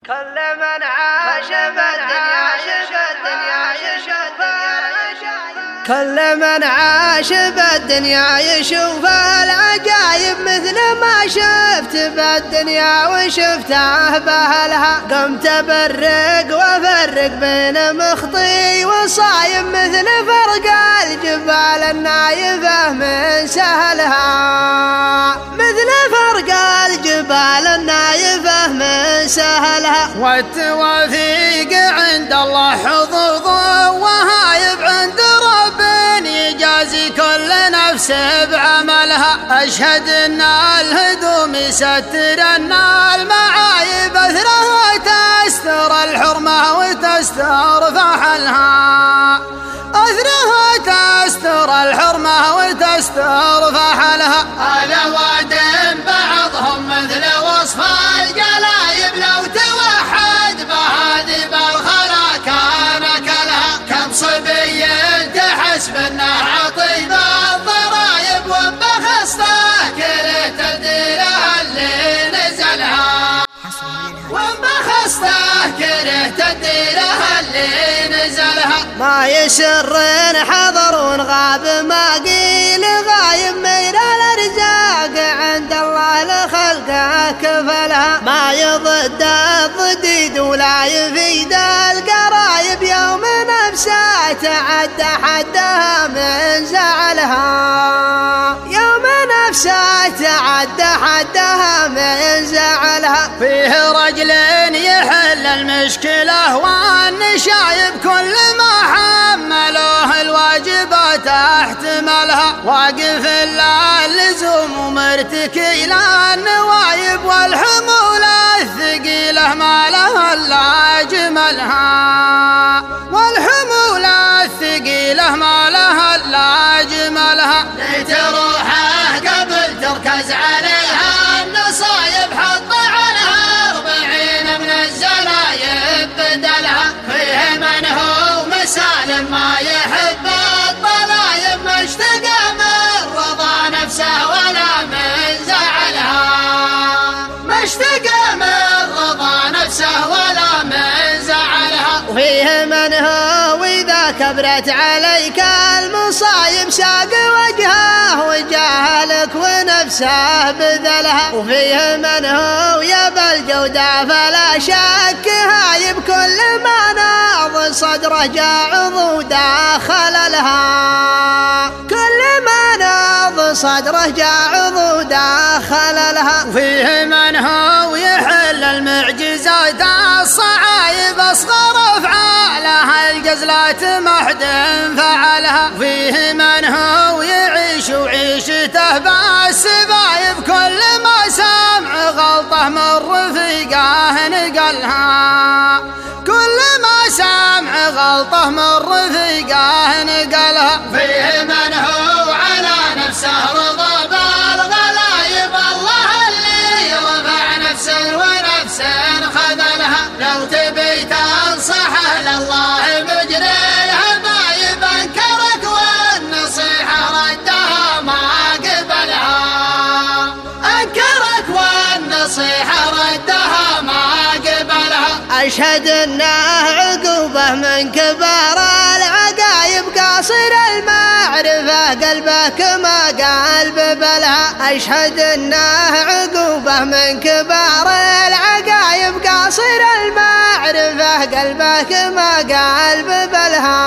كل من عاش بالدنيا كل من عاش بالدنيا يشوف العجايب مثل ما شفت بالدنيا وشفته بأهلها. قمت أبرق وأفرق بين مخطي وصايم مثل فرق الجبال النايفة من سهلها، مثل فرق الجبال النايفة من سهلها. والتوافيق عند الله حظوظه وهايب عند رب يجازي كل نفس بعملها. أشهد أن الهدوم يستر أن المعايب أثرها تستر الحرمة وتستر فحلها، أثرها تستر الحرمة وتستر فحلها. هذا واد بعضهم مثل وصف الجلايب لو توحد بهذه بالخلا كان كلها. كم صبي تحسب انه عطيب الضرايب وانبخسته كرهت الديره اللي نزلها، وانبخسته كرهت الديره اللي نزلها. ما يسر حضر ونغاب ما قيل غايب من الارزاق عند الله لخلقه كفلها. ما يضد الضديد ولا يفيد القرايب يوم نفسه تعدى حدها من زعلها، يوم نفسه تعدى حدها من زعلها. فيه رجل يحل المشكلة والنشايب كل ما حملوه الواجبات احتملها. واقف إلا اللزوم ومرتكي إلى النوايب والحمول الثقيلة ما لها إلا جملها، والحمول الثقيلة ما لها إلا جملها. ليت روحه قبل تركز عليها النصايب حط عنها 40 من الزلايب بدلها. فيه من هو مسالم ما يحب الطلايب ما اشتقى من رضا نفسه ولا من زعلها، ما اشتقى من رضا نفسه ولا من زعلها. وفيه من هو إذا كبرت عليك المصايب ساق وجهه وجاهلك ونفسه بذلها. وفيه من هو يبى الجودة فلا شك هايب كل ما ناض صدره جاع عضوده خللها، كل ما ناض صدره جاع عضوده خللها. وفيه من هو يحل المعجزات الصعايب أصغر أفعالها الجزلات ما حد فعلها. فيه من هو يعيش وعيشته بالسبايب كل ما سمع غلطه من رفيقه نقلها، كل ما سمع غلطه من رفيقه نقلها. فيه من هو على نفسه رضا بالغلايب الله اللي رفع نفس ونفس خذلها. لو تبي تنصحه لله مجري الحبايب انكرك والنصيحة ردها ما قبلها، انكرك والنصيحة ردها ما قبلها. أشهد أنه عقوبة من كبار العقايب قاصر المعرفة قلبه كما قلب بلها. أشهد أنه عقوبة من كبار العقايب قاصر المعرفة قلبه كما قلب بلها،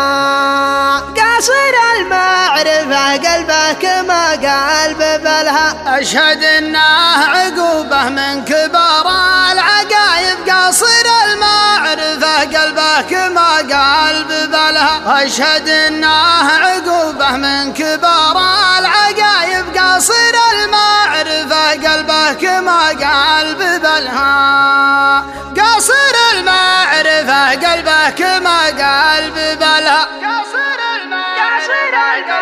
قاصر المعرفة قلبه كما قلب بلها. أشهد أنه عقوبة من كبار العقايب قاصر المعرفة قلبه كما قلب بلها. أشهد أنه عقوبة من كبار العقايب قاصر المعرفة قلبه كما قلب بلها، قاصر المعرفة قلبه كما قلب بلها. قاصر المعرفة